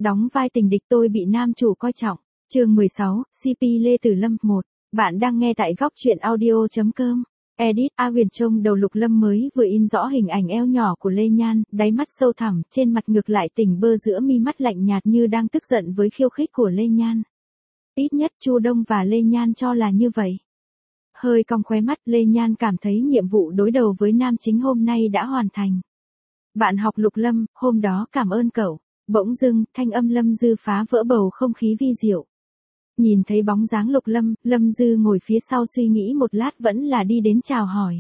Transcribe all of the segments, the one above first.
Đóng vai tình địch tôi bị nam chủ coi trọng. Chương 16, CP Lê Tử Lâm 1. Bạn đang nghe tại góc truyện audio.com. Edit A Huyền trông đầu Lục Lâm mới vừa in rõ hình ảnh eo nhỏ của Lê Nhan, đáy mắt sâu thẳm, trên mặt ngược lại tỉnh bơ giữa mi mắt lạnh nhạt như đang tức giận với khiêu khích của Lê Nhan. Ít nhất Chu Đông và Lê Nhan cho là như vậy. Hơi cong khóe mắt, Lê Nhan cảm thấy nhiệm vụ đối đầu với nam chính hôm nay đã hoàn thành. Bạn học Lục Lâm, hôm đó cảm ơn cậu. Bỗng dưng, thanh âm Lâm Dư phá vỡ bầu không khí vi diệu. Nhìn thấy bóng dáng Lục Lâm, Lâm Dư ngồi phía sau suy nghĩ một lát vẫn là đi đến chào hỏi.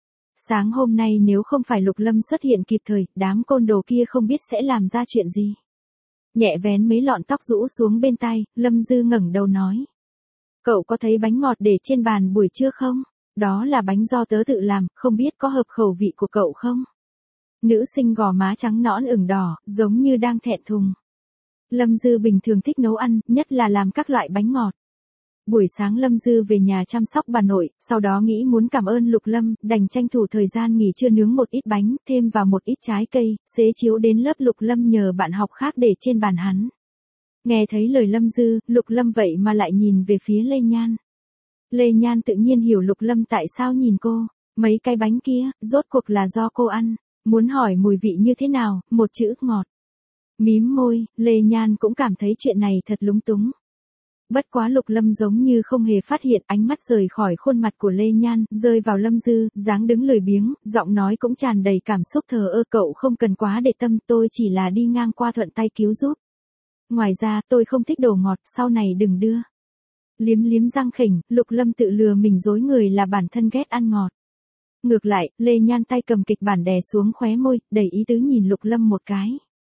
Sáng hôm nay nếu không phải Lục Lâm xuất hiện kịp thời, đám côn đồ kia không biết sẽ làm ra chuyện gì. Nhẹ vén mấy lọn tóc rũ xuống bên tai, Lâm Dư ngẩng đầu nói. Cậu có thấy bánh ngọt để trên bàn buổi trưa không? Đó là bánh do tớ tự làm, không biết có hợp khẩu vị của cậu không? Nữ sinh gò má trắng nõn ửng đỏ, giống như đang thẹn thùng. Lâm Dư bình thường thích nấu ăn, nhất là làm các loại bánh ngọt. Buổi sáng Lâm Dư về nhà chăm sóc bà nội, sau đó nghĩ muốn cảm ơn Lục Lâm, đành tranh thủ thời gian nghỉ trưa nướng một ít bánh, thêm vào một ít trái cây, xế chiếu đến lớp Lục Lâm nhờ bạn học khác để trên bàn hắn. Nghe thấy lời Lâm Dư, Lục Lâm vậy mà lại nhìn về phía Lê Nhan. Lê Nhan tự nhiên hiểu Lục Lâm tại sao nhìn cô, mấy cái bánh kia, rốt cuộc là do cô ăn, muốn hỏi mùi vị như thế nào, một chữ ngọt. Mím môi, Lê Nhan cũng cảm thấy chuyện này thật lúng túng. Bất quá Lục Lâm giống như không hề phát hiện, ánh mắt rời khỏi khuôn mặt của Lê Nhan, rơi vào Lâm Dư, dáng đứng lười biếng, giọng nói cũng tràn đầy cảm xúc thờ ơ, cậu không cần quá để tâm, tôi chỉ là đi ngang qua thuận tay cứu giúp. Ngoài ra, tôi không thích đồ ngọt, sau này đừng đưa. Liếm liếm răng khỉnh, Lục Lâm tự lừa mình dối người là bản thân ghét ăn ngọt. Ngược lại, Lê Nhan tay cầm kịch bản đè xuống khóe môi, đầy ý tứ nhìn Lục Lâm một cái.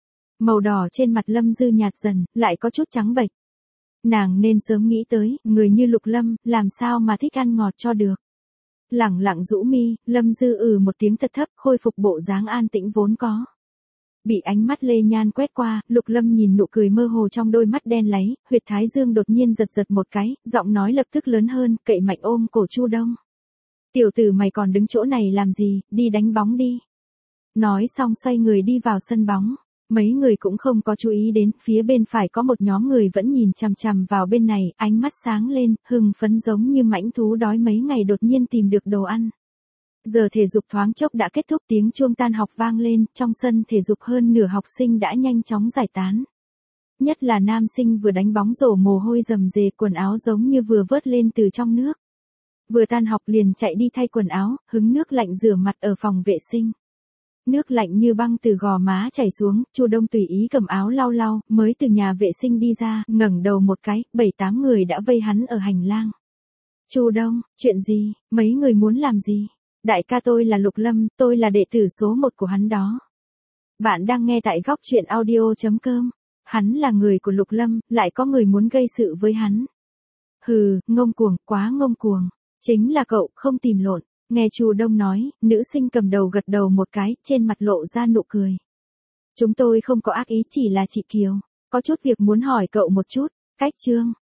Màu đỏ trên mặt Lâm Dư nhạt dần, lại có chút trắng bệch. Nàng nên sớm nghĩ tới, người như Lục Lâm, làm sao mà thích ăn ngọt cho được. Lẳng lặng rũ mi, Lâm Dư một tiếng thật thấp, khôi phục bộ dáng an tĩnh vốn có. Bị ánh mắt Lê Nhan quét qua, Lục Lâm nhìn nụ cười mơ hồ trong đôi mắt đen láy, huyệt thái dương đột nhiên giật giật một cái, giọng nói lập tức lớn hơn, cậy mạnh ôm cổ Chu Đông. Tiểu tử mày còn đứng chỗ này làm gì, đi đánh bóng đi. Nói xong xoay người đi vào sân bóng. Mấy người cũng không có chú ý đến, phía bên phải có một nhóm người vẫn nhìn chằm chằm vào bên này, ánh mắt sáng lên, hưng phấn giống như mãnh thú đói mấy ngày đột nhiên tìm được đồ ăn. Giờ thể dục thoáng chốc đã kết thúc, tiếng chuông tan học vang lên, trong sân thể dục hơn nửa học sinh đã nhanh chóng giải tán. Nhất là nam sinh vừa đánh bóng rổ mồ hôi rầm rề, quần áo giống như vừa vớt lên từ trong nước. Vừa tan học liền chạy đi thay quần áo, hứng nước lạnh rửa mặt ở phòng vệ sinh. Nước lạnh như băng từ gò má chảy xuống, Chu Đông tùy ý cầm áo lau lau, mới từ nhà vệ sinh đi ra, ngẩng đầu một cái, 7-8 người đã vây hắn ở hành lang. Chu Đông, chuyện gì, mấy người muốn làm gì? Đại ca tôi là Lục Lâm, tôi là đệ tử số 1 của hắn đó. Bạn đang nghe tại góc truyện audio.com. Hắn là người của Lục Lâm, lại có người muốn gây sự với hắn. Hừ, ngông cuồng, quá ngông cuồng. Chính là cậu, không tìm lộn. Nghe Chu Đông nói, nữ sinh cầm đầu gật đầu một cái, trên mặt lộ ra nụ cười. Chúng tôi không có ác ý, chỉ là chị Kiều. Có chút việc muốn hỏi cậu một chút. Cách chương.